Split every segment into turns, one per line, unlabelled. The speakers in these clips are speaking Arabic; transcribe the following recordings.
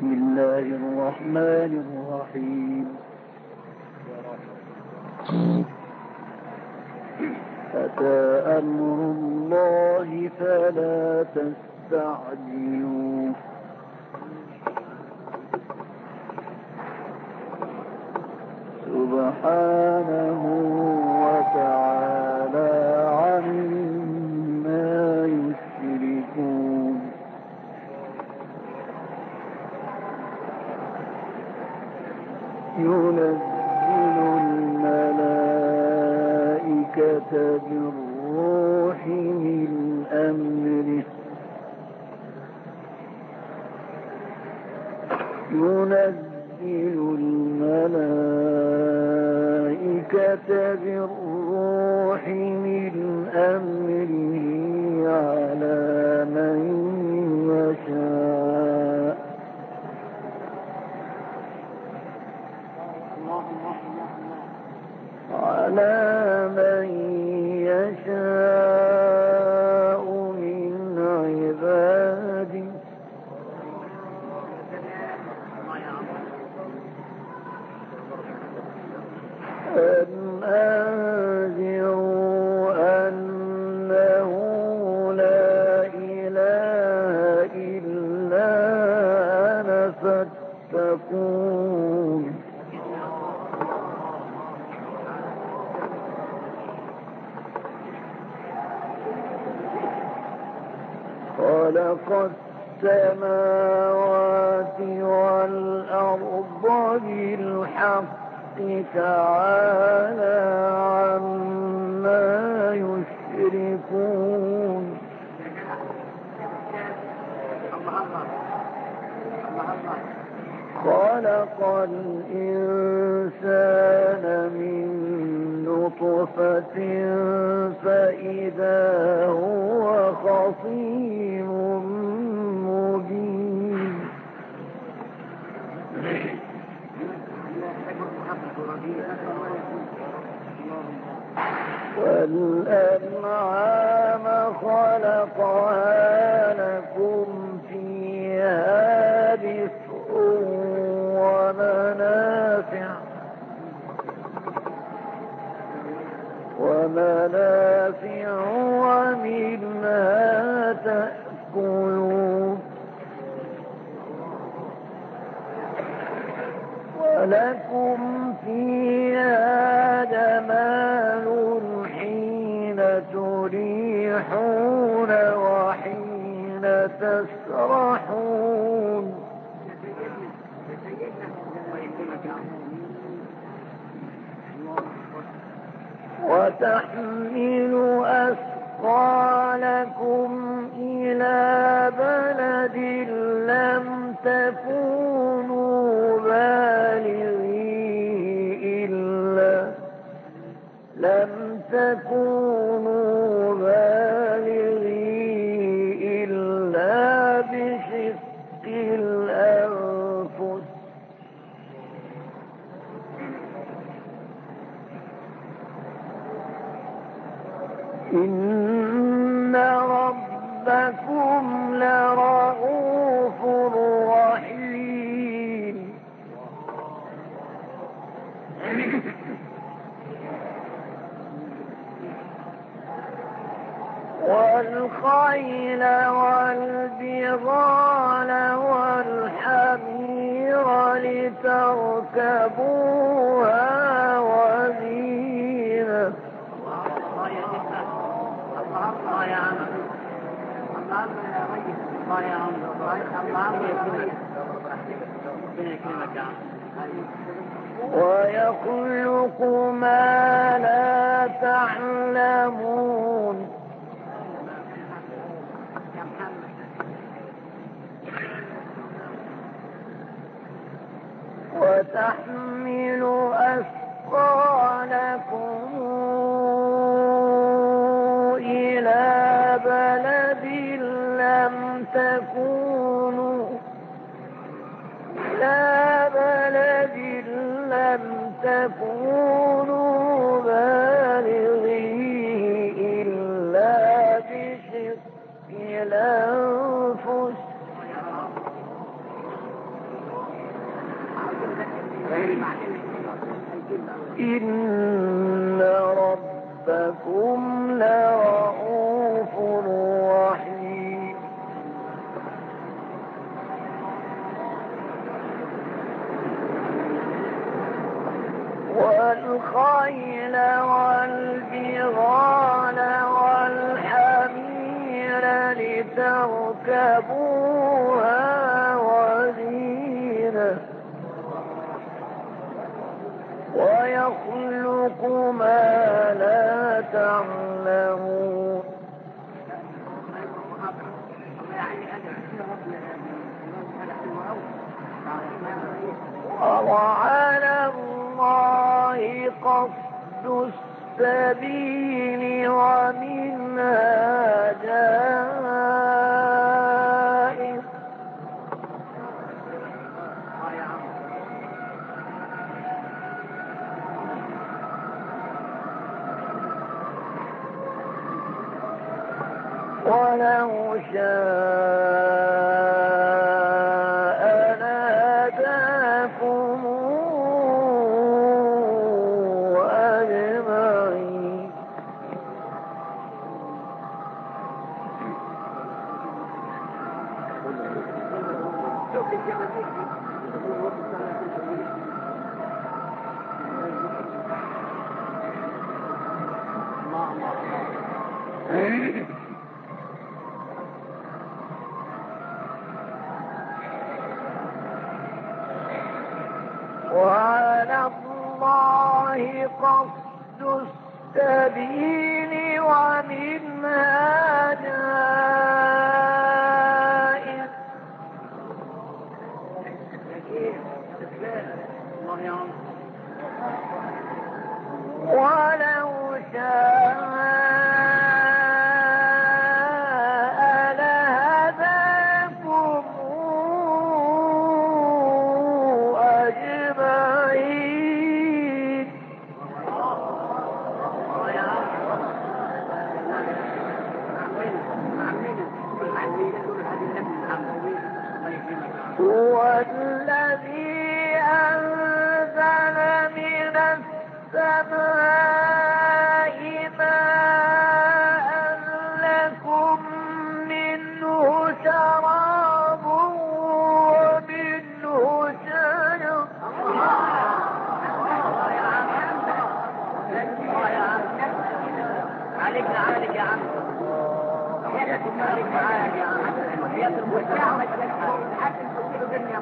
بسم الله الرحمن الرحيم. أتى أمر الله فلا تستعجلوه سبحانه وتعالى عما يشركون. ينزل الملائكة بالروح من أمره على من يشاء من عباده أن أنذروا أنه لا إله إلا أنا فاتقون. خلق السماوات والأرض بالحق تعالى عما يشركون. خلق الإنسان من نطفة فإذا هو خصيم مبين. والأنعام خلقها لكم فيها دفء ومنافع ومنها تأكلون. ولكم فيها جمال حين تريحون وحين تسرحون. وتحمل أثقالكم إلى بلد لم تكونوا بالغيه إلا بشق الأنفس. إن ربكم لرؤوف رحيم. والخيل والبغال والحمير لتركبوها وزينة. ويخلق ما لا تعلمون. وتحمل أثقالكم إلى بلد لم تكونوا بالغيه إلا بشق الأنفس. إن ربكم لرؤوف رحيم والخيل والبغال والحمير لتركبوها وزينة ويخلق ما لا تعلمون وعلى الله قصد السبيل ومنها جائر ولو شاء لهداكم أجمعين وعلى الله قصد السبيل ومنها جائر ولو شاء لهداكم أجمعين هو الذي أنزل من السماء ماء لكم منه شراب ومنه شجر عليك يا عم عليك معاك يا عم هي المشاعر ما تحكم في الدنيا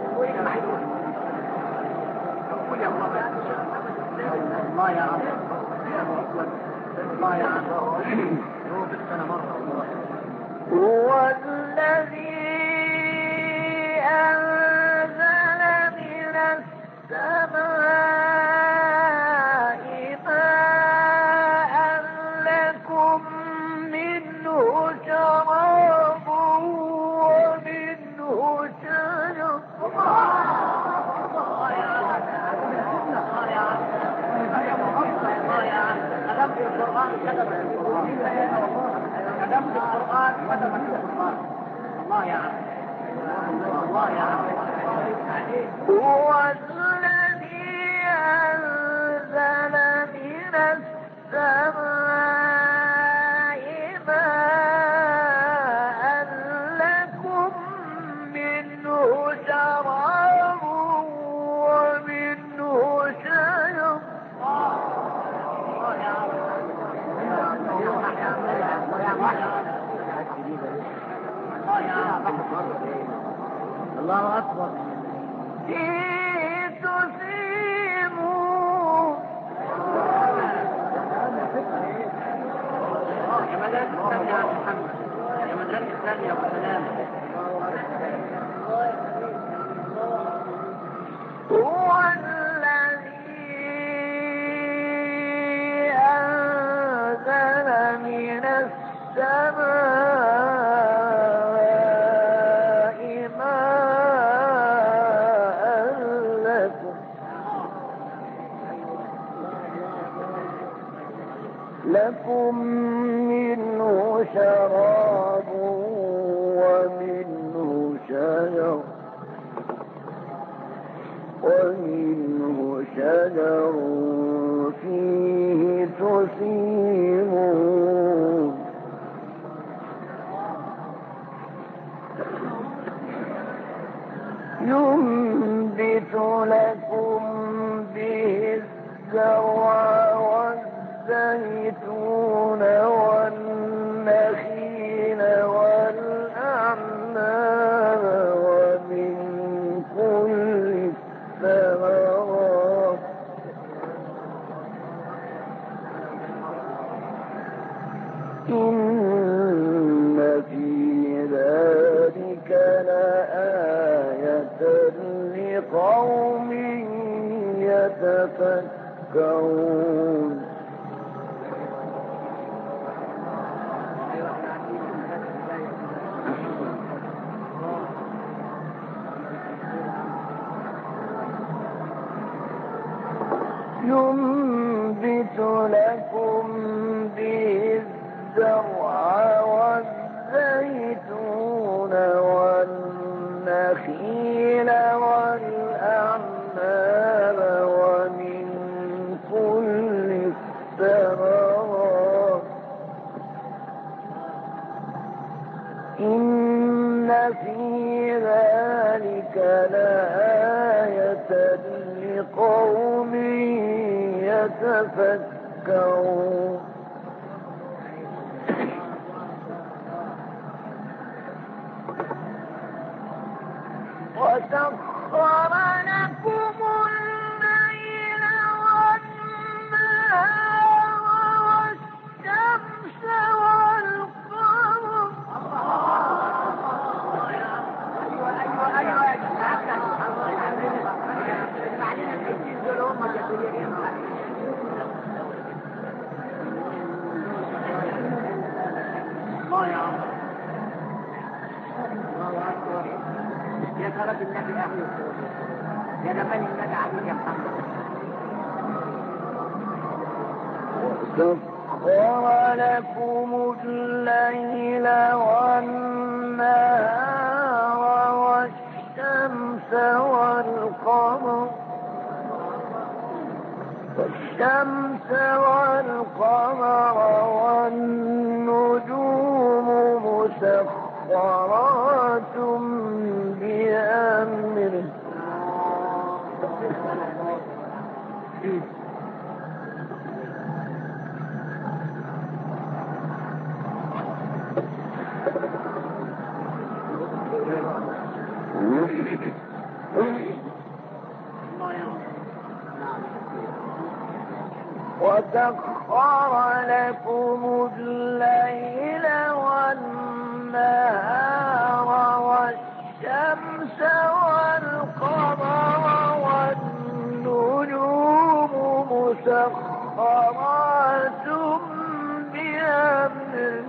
الله يا رب الله يا رب هو الذي أنزل من السماء ماء لكم منه شراب ومنه شجر القرآن كتب القرآن الله يا عم الله يا عم هو الذي أنزل من السماء ماء لكم منه شراب ومنه شجر الله أكبر تسيموا يا مدرسة الثانية يا محمد يا مدرسة الثانية يا سلام هو الذي أنزل من السماء ماء لكم منه شراب ومنه شجر ومنه
ينبت لكم به الزرع والزيتون والنخيل والأعناب ومن كل الثمرات إن في ذلك لآية لقوم يتفكرون ينبت لكم به الزرع والزيتون والنخيل والأعناب ومن كل الثمرات إن في ذلك لآية لقوم يتفكرون وسخر لكم الليل والنهار والشمس والقمر
يا ترى النبي أهل يا زمان النبي عليك يا محمد
سخر لكم الليل والنهار والشمس والقمر والنجوم مسخرات بأمره وسخر لكم الليل والنهار والشمس والقمر والنجوم مسخرات بأمره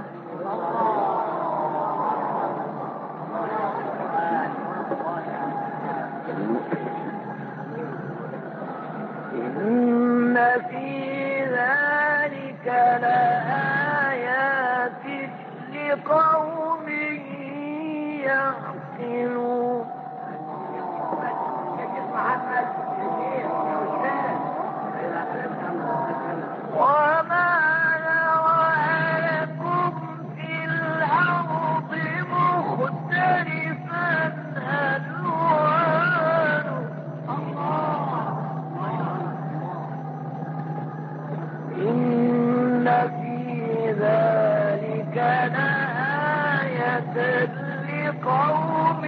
إن في ذلك لآيات لقوم يعقلون وما نرى لكم في الأرض مختلفا ألوانه إن في ذلك لآية لقوم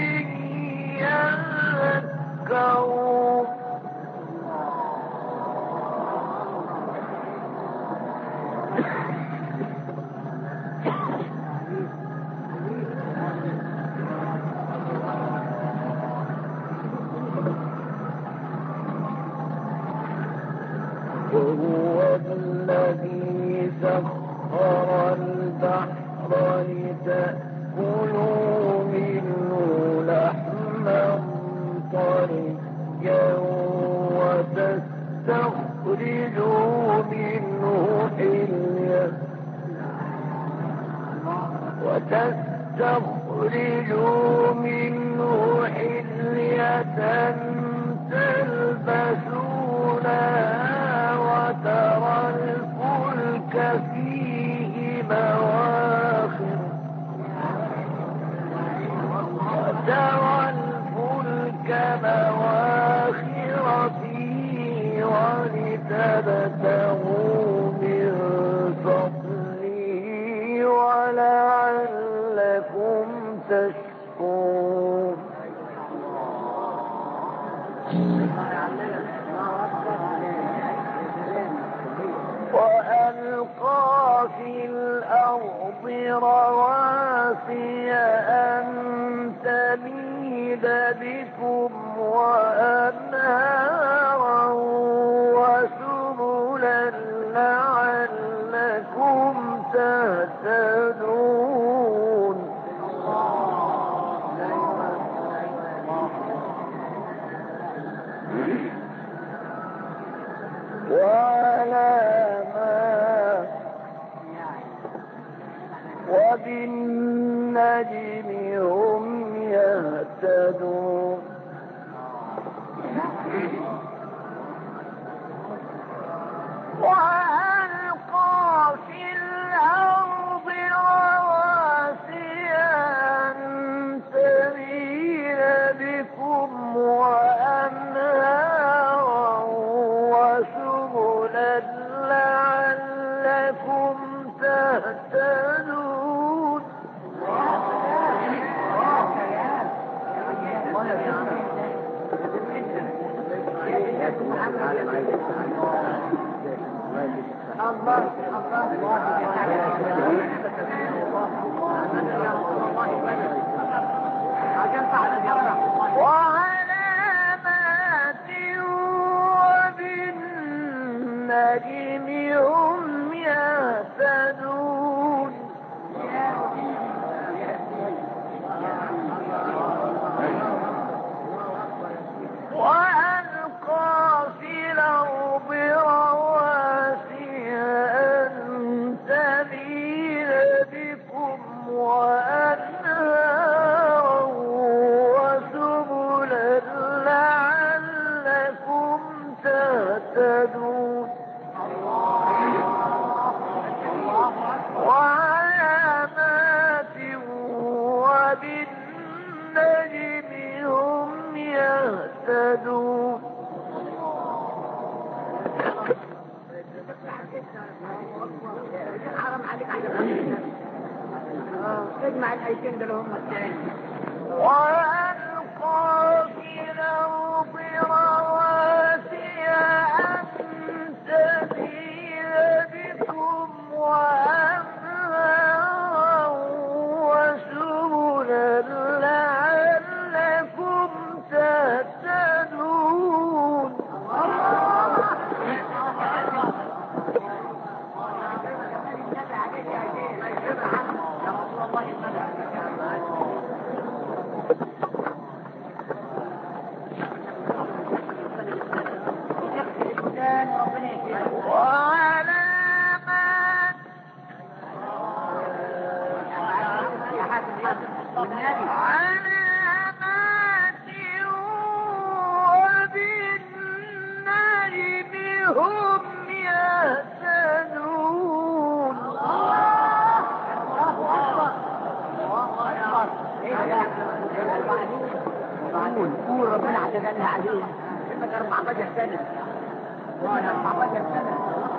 يذكرون وهو الذي سخر البحر لتأكلوا منه لحما طريا وتستخرجوا منه حلية تلبسونها وترى الفلك فيه مواخر ترى الفلك مواخر فيه ولتبتغوا من فضله ولعلكم تشكرون وألقى في الأرض رواسي أن تميد بكم وأنهارا وسبلا لعلكم تهتدون وعلامات وبالنجم هم يهتدون وألقى في الأرض رواسي أن تميد بكم وأنهارا وسبلا لعلكم تهتدون وعلامات وبالنجم هم يهتدون وألقى في الأرض رواسي أن تميد بكم وأنهارا وسبلا لعلكم تهتدون وعلامات وبالنجم هم يهتدون
حرام عليك اجمع الايتين دول هم الثاني
وألقى في الأرض رواسي أن تميد بكم وأنهارا وسبلا لعلكم تهتدون وعلامات علامات وبالنجم هم يهتدون
قول ربنا اعتدلها عليه 14 سنة 14 سنة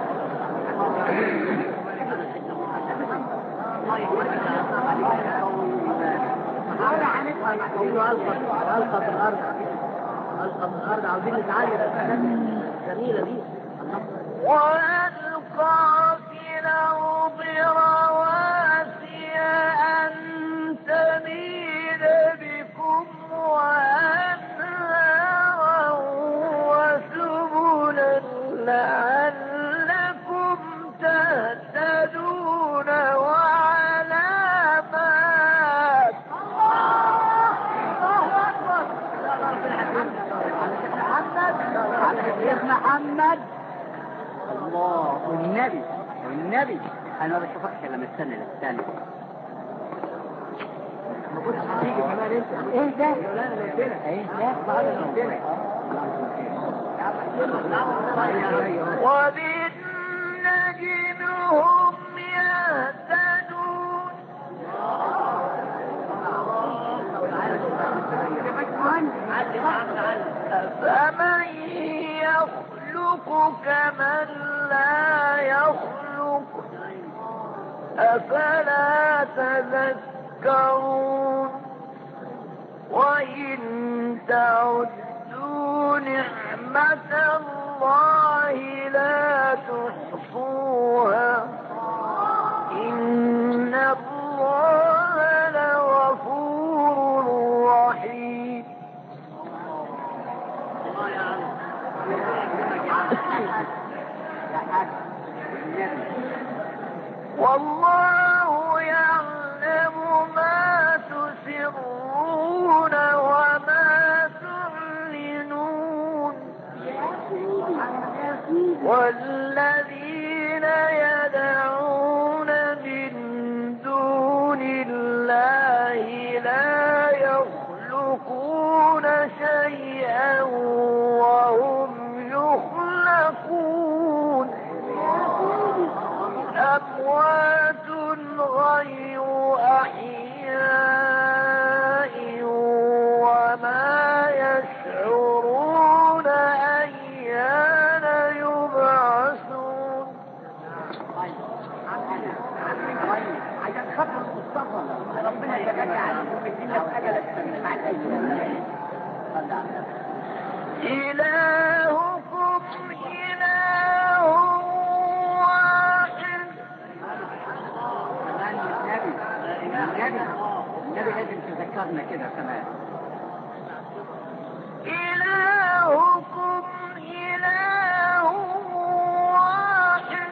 ألقى في الأرض عاوزين نتعالج جميلة دي
وألقى في الأرض رواسي أن تميد بكم وأنهارا وسبلا لعلكم تهتدون وعلامات
محمد الله والنبي انا ما بشوفكش الا من السنه للسنه ما كنتش هتيجي كمان انت ايه ده ايه ده
وبالنجم هم يهتدون أفمن يخلق كمن لا يخلق أفلا تذكرون وإن تعدوا نعمة الله لا تحصوها إن الله لغفور رحيم والله يعلم ما تسرون وما تعلنون والذين يدعون من دون الله لا يخلقون شيئا وهم يخلقون أموات غير أحياء وما يشعرون أيان يبعثون
عشان خاطر المصطفى ربنا يتجعل ويدينا في أجلك مع
إلهكم إله واحد
النبي لازم تذكرنا كده كمان
إلهكم إله واحد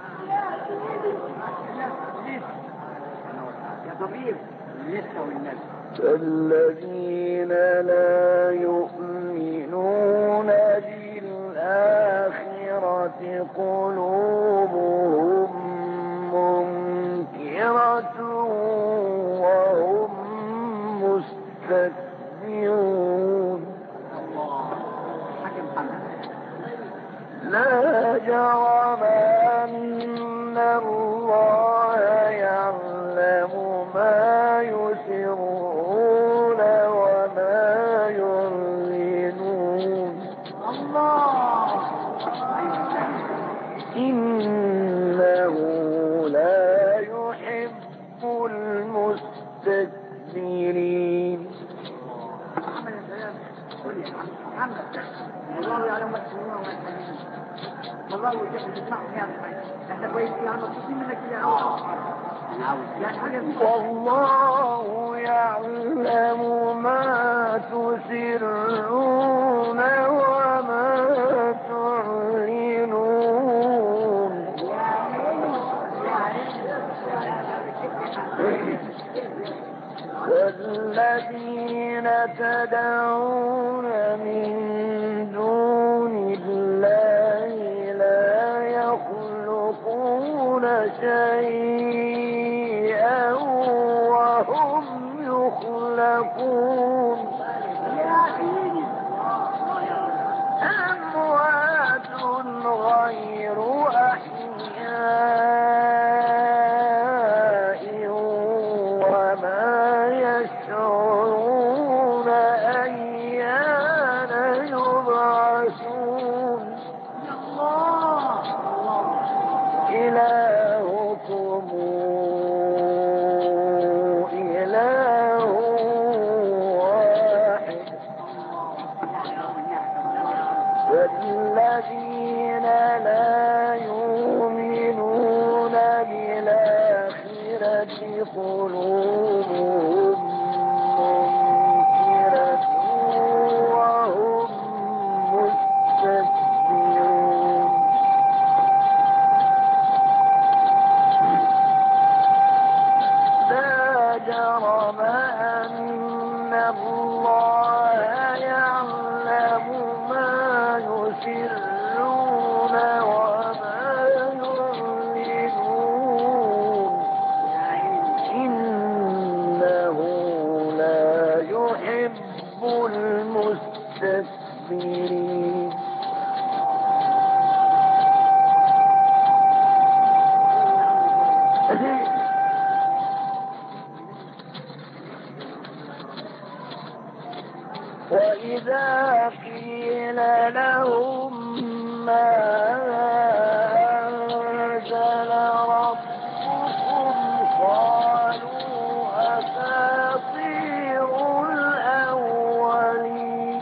يا طبيب لسه والنبي
الذين لا يؤمنون بالآخرة قلوبهم منكرة وهم مستكبرون لا جرم أن الله يعلم ما يسرون وما يعلنون إنه لا يحب المستكبرين
والله يعلم ما تسمعون وما تسمعون والله يجب تسمعهم يا أخي احنا كويس يا عم مبسوطين منك يا عم
والله يعلم ما تسرون وما تعلنون والذين تدعون من دون الله لا يخلقون شيئا وهم يخلقون أموات غير أحياء وما يشعرون أيان يبعثون إلهكم إله واحد والذين لا يؤمنون بالآخرة قلوبهم منكرة وهم مستكبرون لا جرم أن الله يعلم ما يسرون وما يعلنون إنه لا يحب المستكبرين وإذا قيل لهم ما أنزل ربكم قالوا أساطير الأولين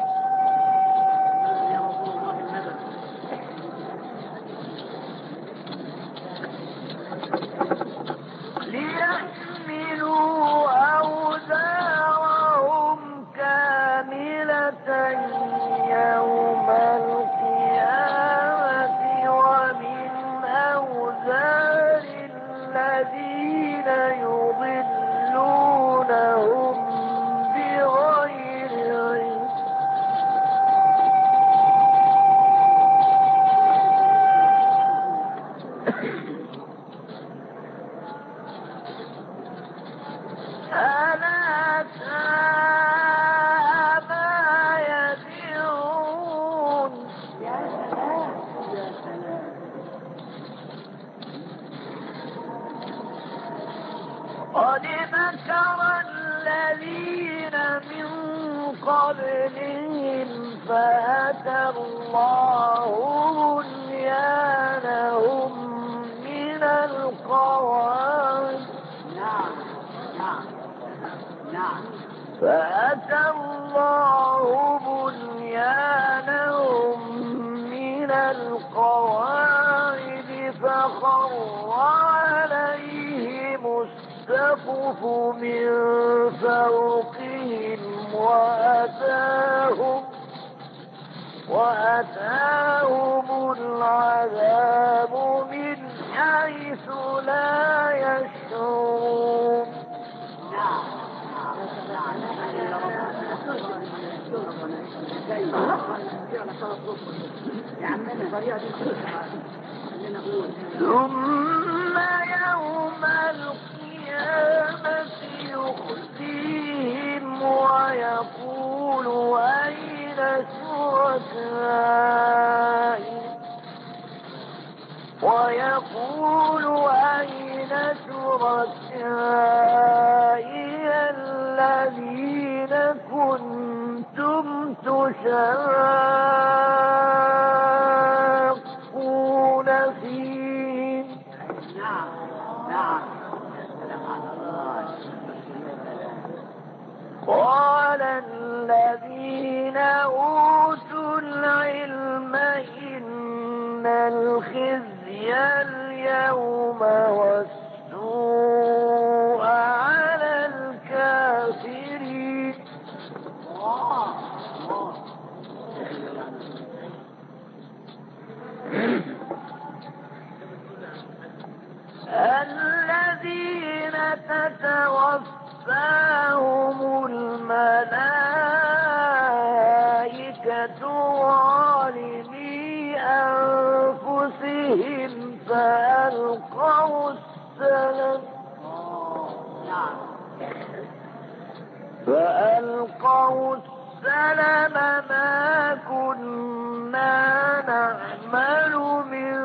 ليحملوا أوزارهم كاملة يوم القيامة ومن أوزار الذين يضلونهم بغير علم ألا ساء ما يزرون قد مكر الذين من قبلهم فأتى الله بنيانهم من القواعد فأتى الله بنيانهم من القواعد فخر عليهم السقف من فوقهم وأتاهم العذاب من حيث لا يشعرون ثم يوم القيامة يخزيهم ويقول أين شركائي الذين كنتم تشاقون فيه قال الذين أوتوا العلم إن الخزي اليوم والسوء على الكافرين الذين تتوفاهم الملائكة ظالمي أنفسهم فألقوا السلم ما كنا نعمل من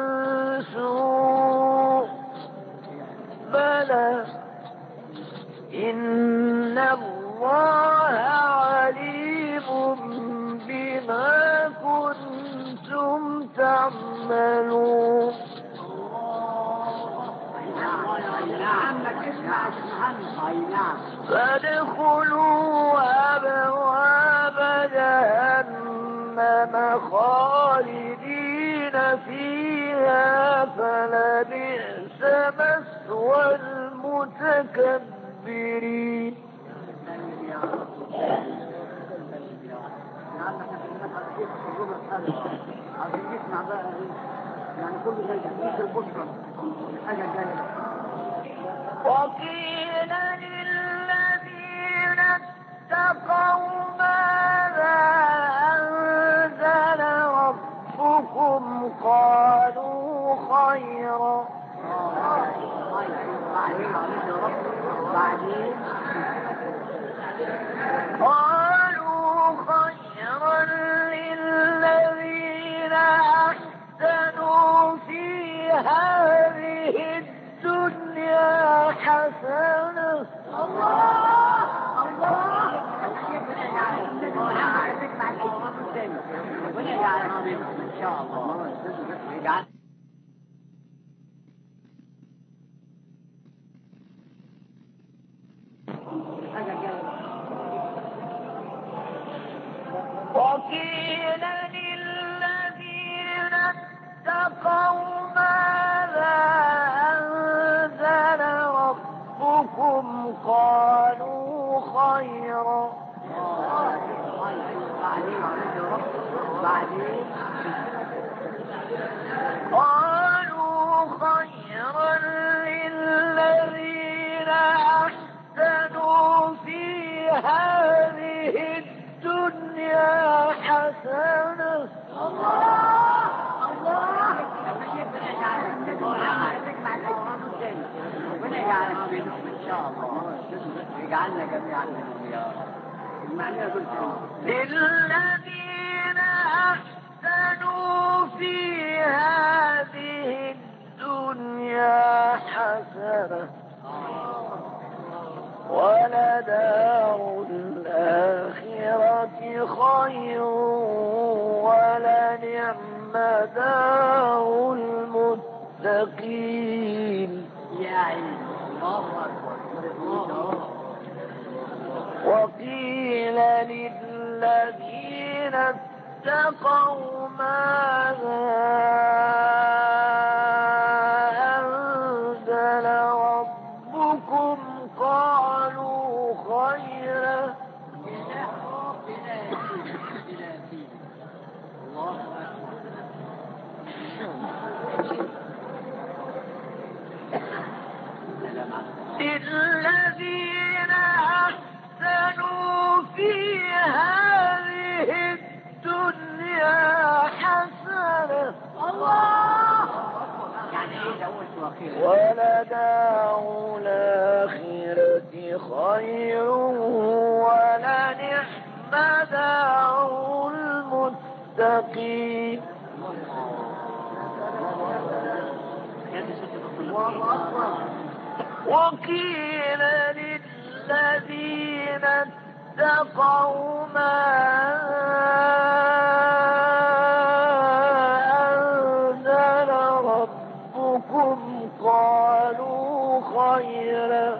سوء بلى إن الله عليم بما كنتم تعملون فادخلوا أبواب جهنم خالدين فيها فلبئس مثوى المتكبرين وقيل للذين اتقوا ماذا أنزل ربكم قالوا خيرا للذين أحسنوا في هذه الدنيا حسنة
شاء الله يجعل
وقيل للذين اتقوا ماذا أنزل ربكم قالوا خيرا للذين أحسنوا في هذه الدنيا حسنة.
ربنا يجعلك منهم ان شاء الله يجعلنا جميعا منهم يا رب. المعنى
للذين أحسنوا في هذه الدنيا حسنة ولدار الآخرة خير ولنعم دار المتقين.
يا عين الله أكبر.
وقيل للذين اتقوا ماذا أنزل ربكم قالوا خيرا. للذين أحسنوا في هذه الدنيا حسنة ولدار الآخرة خير ولنعم دار المتقين. وقيل للذين اتقوا أنزل ربكم قالوا خيرا.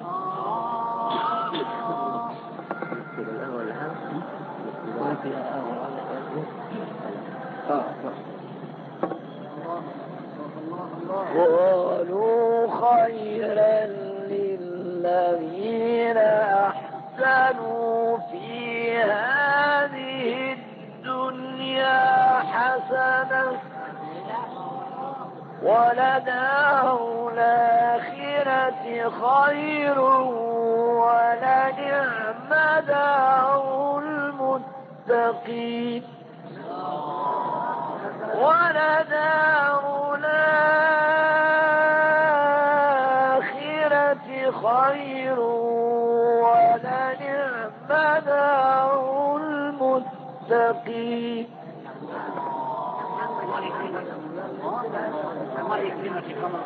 قالوا خيرا للذين أحسنوا في هذه الدنيا حسنة ولدار الآخرة خير ولنعم دار المتقين. ولدار الآخرة خير ولنعم دار المتقين.
الله يكرمك يا قمر.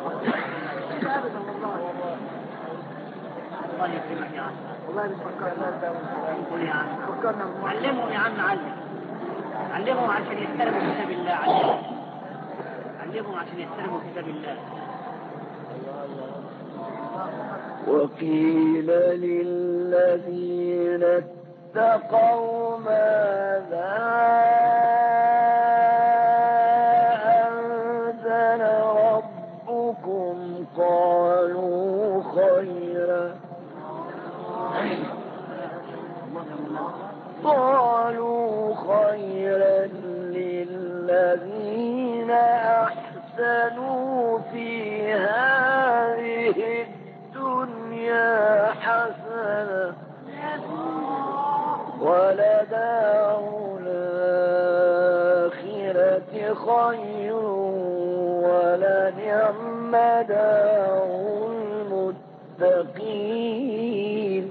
الله يكرمك يا عم. والله بتفكرنا يا عم. فكرنا علمهم يا عم علمهم عشان يحترموا كتاب الله. علمهم عشان يحترموا كتاب الله.
وقيل للذين اتقوا ماذا أنزل ربكم قالوا خيرا. قالوا خيرا للذين أحسنوا في هذه الدنيا حسنة ولدار الآخرة خير ولنعم دار المتقين.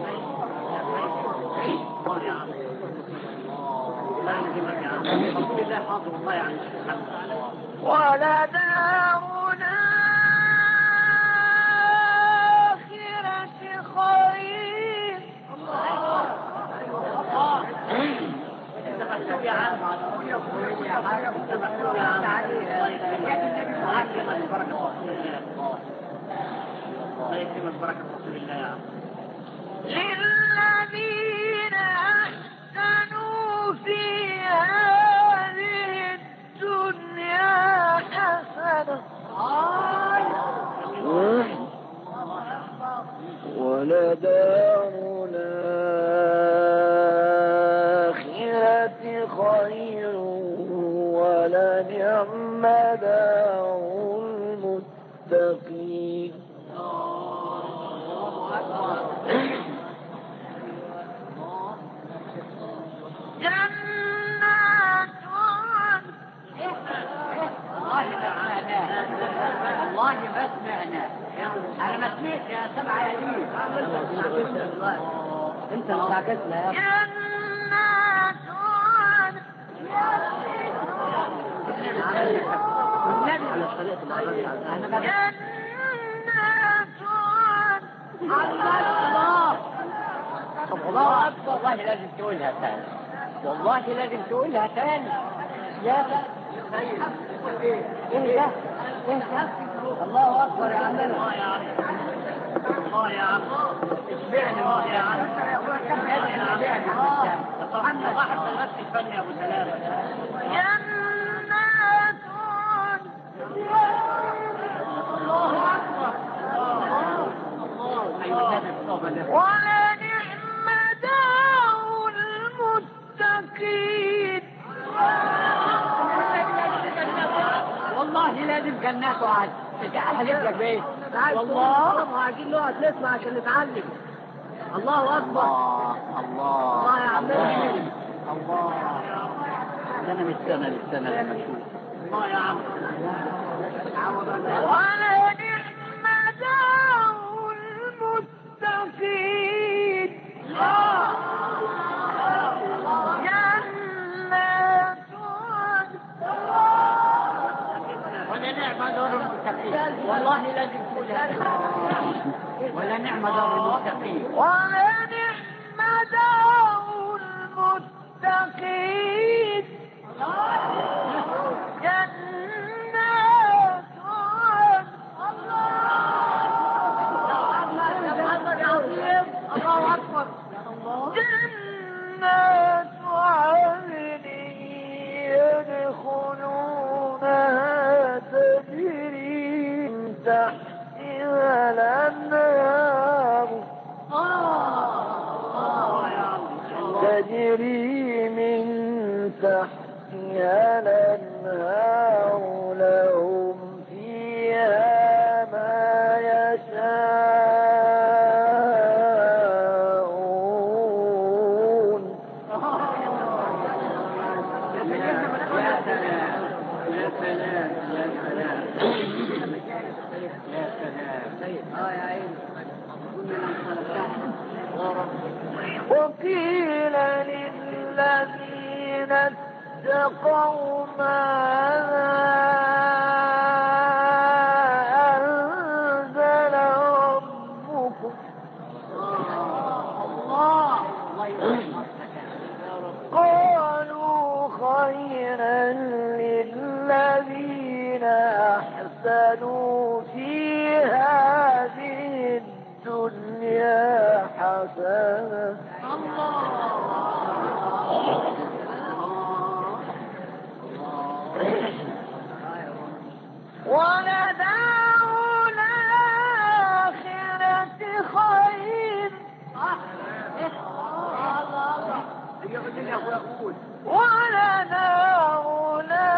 ولدار الآخرة خير
مكتوب يا عم. انت مكتوب يا عم. الله يكرمك بركة رسول الله يا عم.
للذين أحسنوا في هذه الدنيا حسنة ولدار الآخرة خير ولنعم دار المتقين
والله ما سمعنا. انا ما سمعت يا سمع يا ليل. انت اللي ساكتنا يا الله اكبر. والله لازم تقولها ثاني. والله لازم تقولها ثاني يا ايه ده؟ الله اكبر يا عم. الله يا عم. الله يا عم. اشبعني الله يا عم. طبعا واحد من نفس الفن يا ابو سلام. الله اكبر.
ولنعم دار المتقين
والله لازم جنات وعد. هجيب لك بيت والله. وعايزين نقعد نسمع عشان نتعلم. الله اكبر. الله يا عم. الله. انا من السنه للسنه لما اشوف. الله يا عم.
ولنعم دار المتقين
ولا نعم دار المتقين. والله لازم تقولها. ولا نعم دار المتقين.
ولا نعم دار المتقين جنات
الله اكبر.
جنات عدن يدخلونها تجري من تحتها الأنهار تجري من تحتها الأنهار لهم فيها ما يشاءون
يا سلام يا سلام يا سلام. يا عيني.
وقيل للذين اتقوا ماذا أنزل ربكم قالوا خيرا للذين أحسنوا في هذه الدنيا حسنة ولدار الآخرة خير ولدار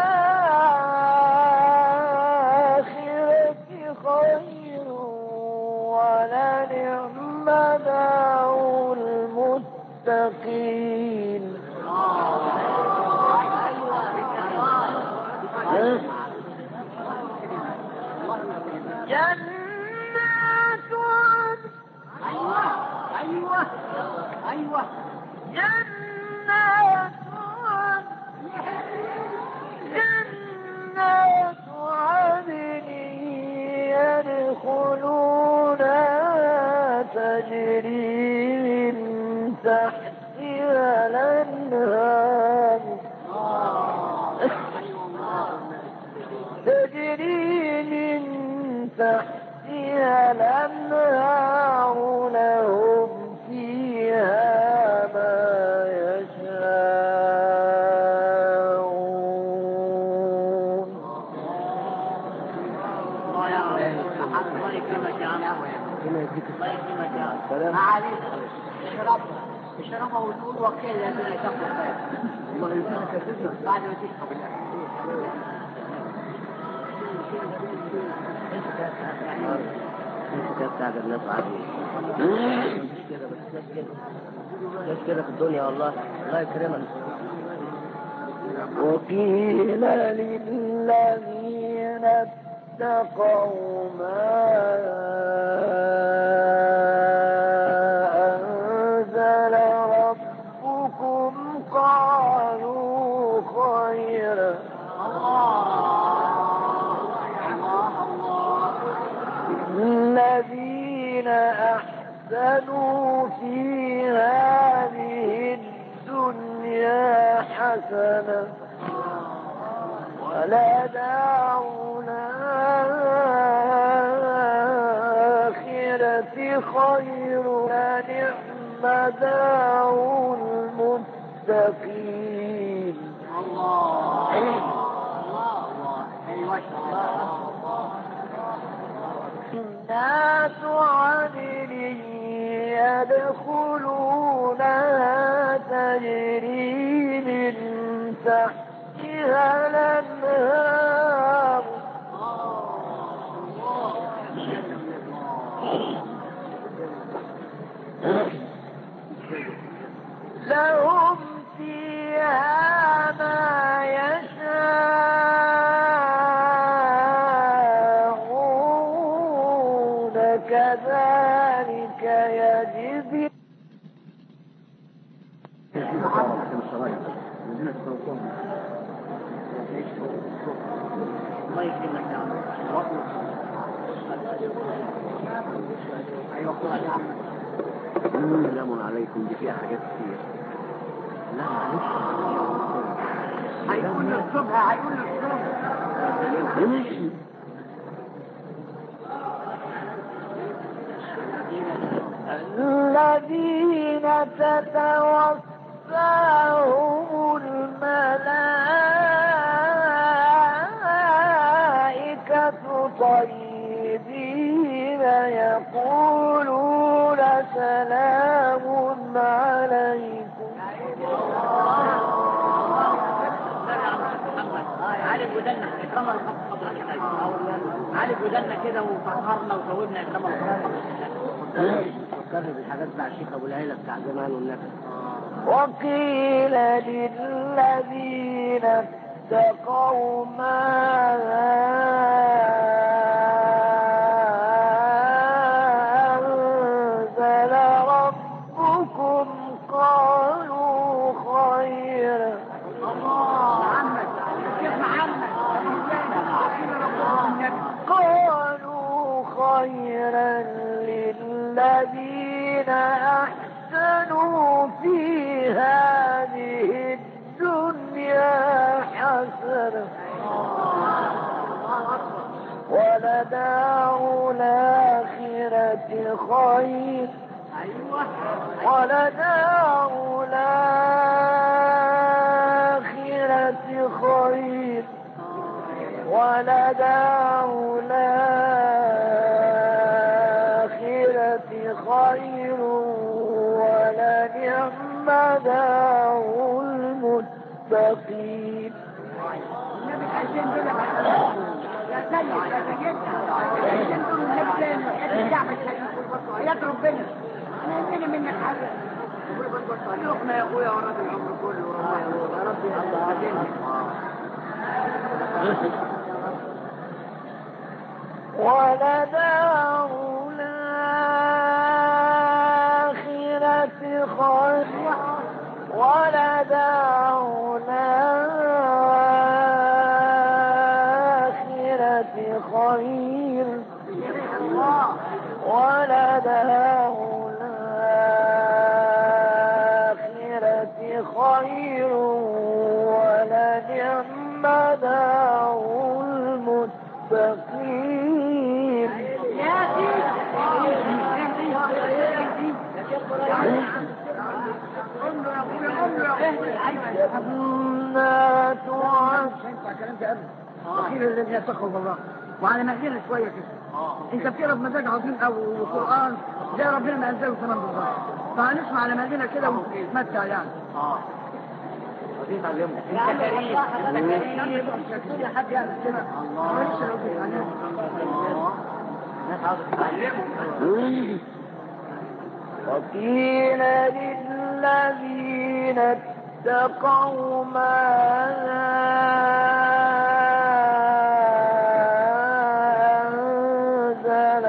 الآخرة خير ولنعم دار المتقين جنات
ايوه
جنات عدن يدخلونها تجري من تحتها الأنهار
اشربها ونقول وكيل الذين يشربوا الخير.
والله إنسان كثيرا
بعد ما تشرب
انت بتاعت الناس عادي مش كده في الدنيا والله الله يكرمك. وقيل للذين اتقوا ما أنزل ربكم قالوا خيرا. الذين أحسنوا في هذه الدنيا حسنة ولدار الآخرة خير ونعم دار المتقين.
الله ايوه
جنات عدن يدخلونها تجري من تحتها الأنهار لهم فيها ما يشاءون كذلك يجزي
الله يكرمك يا عم. ايوه
سلام عليكم دي فيها حاجات كتير. لا معلش
هيقول الصبح هيقول الصبح.
الذين تتوفاهم الملائكة طيبين يقولون سلام عليكم.
عارف ودنا اكرم الخط عارف ودنا كده وفخرنا وثوبنا اكرم الخط.
فكرني بالحاجات بتاع الشيخ ابو العيله بتاع زمان والنبي. وقيل للذين اتقوا ماذا أنزل ربكم قالوا خيرا. قالوا خيرا للذين أحسنوا في هذه الدنيا حسنة ولدار الآخرة خير ولدار الآخرة خير ولدار الآخرة خير ولنعم دار المتقين.
يا ربنا انا منك حاجه احنا يا اخويا ورد العمر كله يا رب
ولدار الآخرة خير ولدار الآخرة خير ولدار الآخرة خير ولنعم دار المتقين.
يا
جنات عدن
أخير الذين يتقوا الله وعلى مهلنا شوية كده. انت بتقرا بمزاج عظيم قوي والقرآن زي ربنا ما انزله كمان بالظبط.
فهنسمع لمدينة كده ونتمتع يعني.
دي تعلمه. انت كريم.
كل حد يعمل كده. الله.
الناس عاوزة تتعلمه.
وقيل للذين اتقوا ماذا أنزل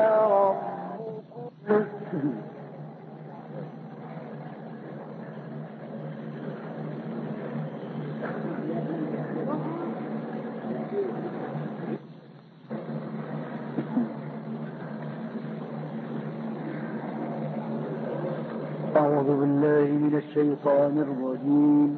ربكم أعوذ بالله من الشيطان الرجيم.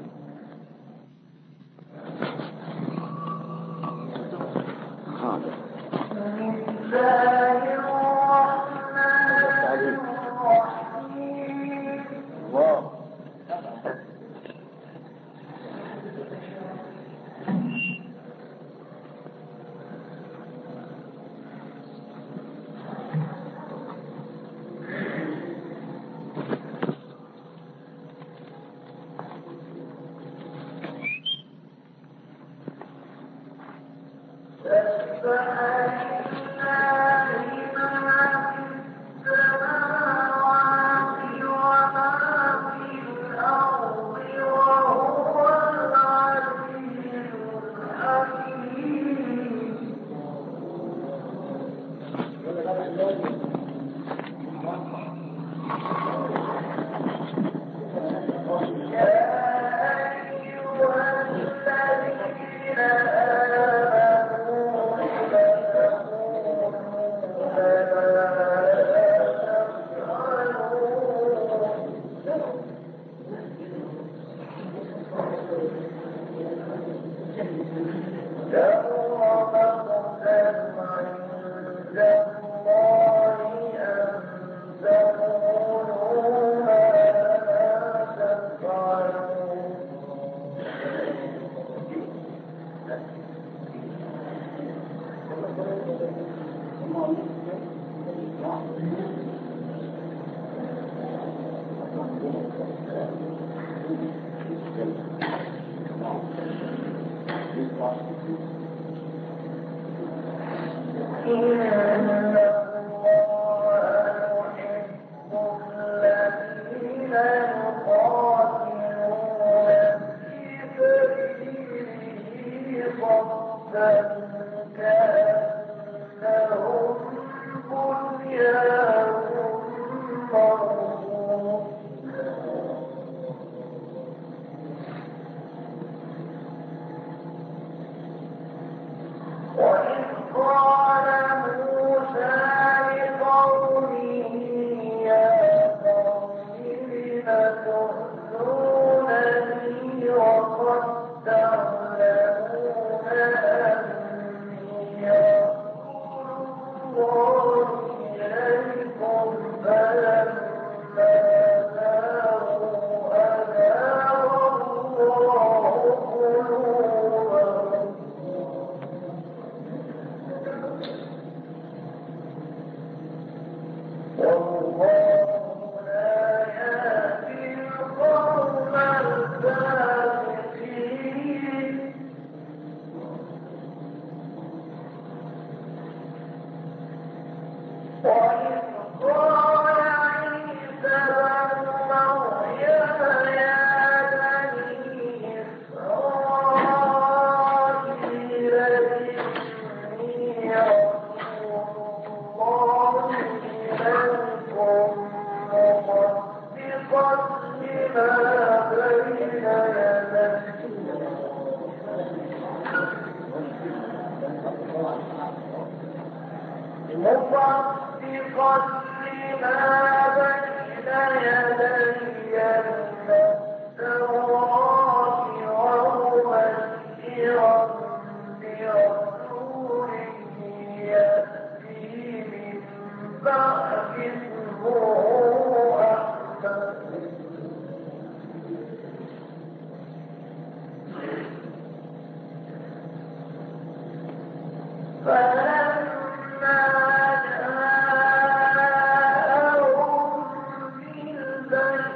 فلما جاءهم بالبينات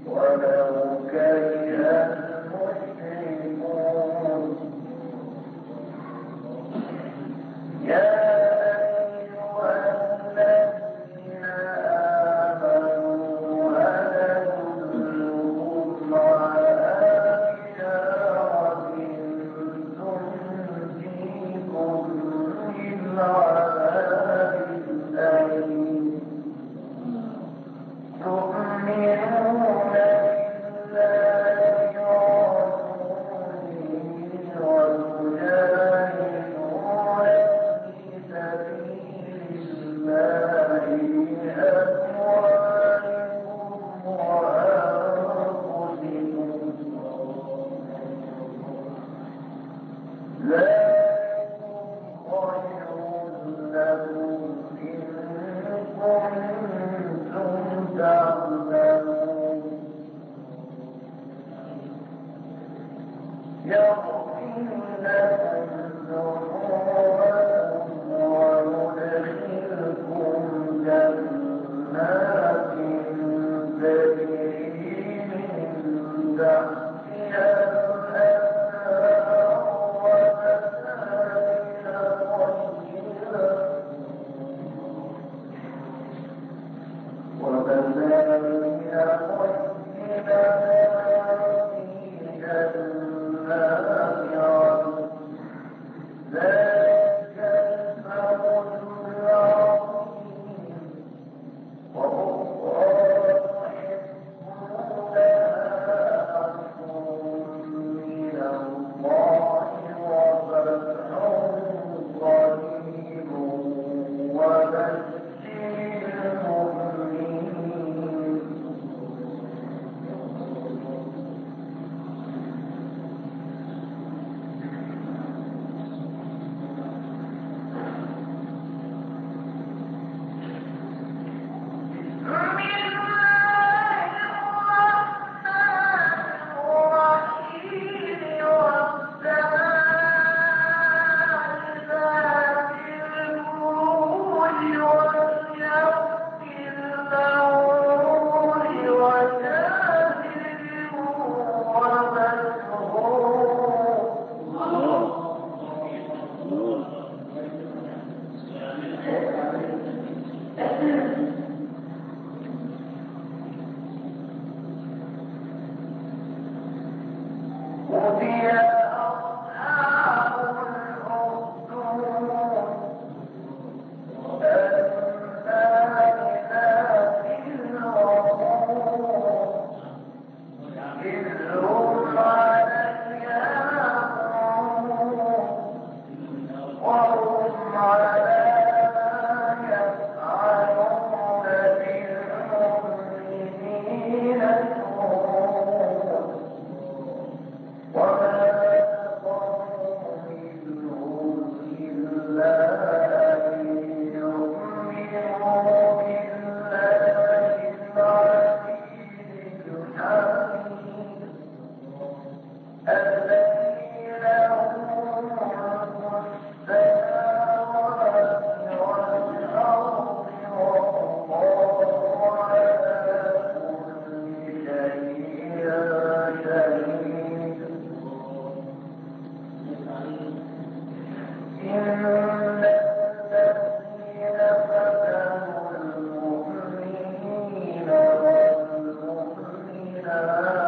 الْمُؤْمِنِينَ وَالْمُؤْمِنَاتِ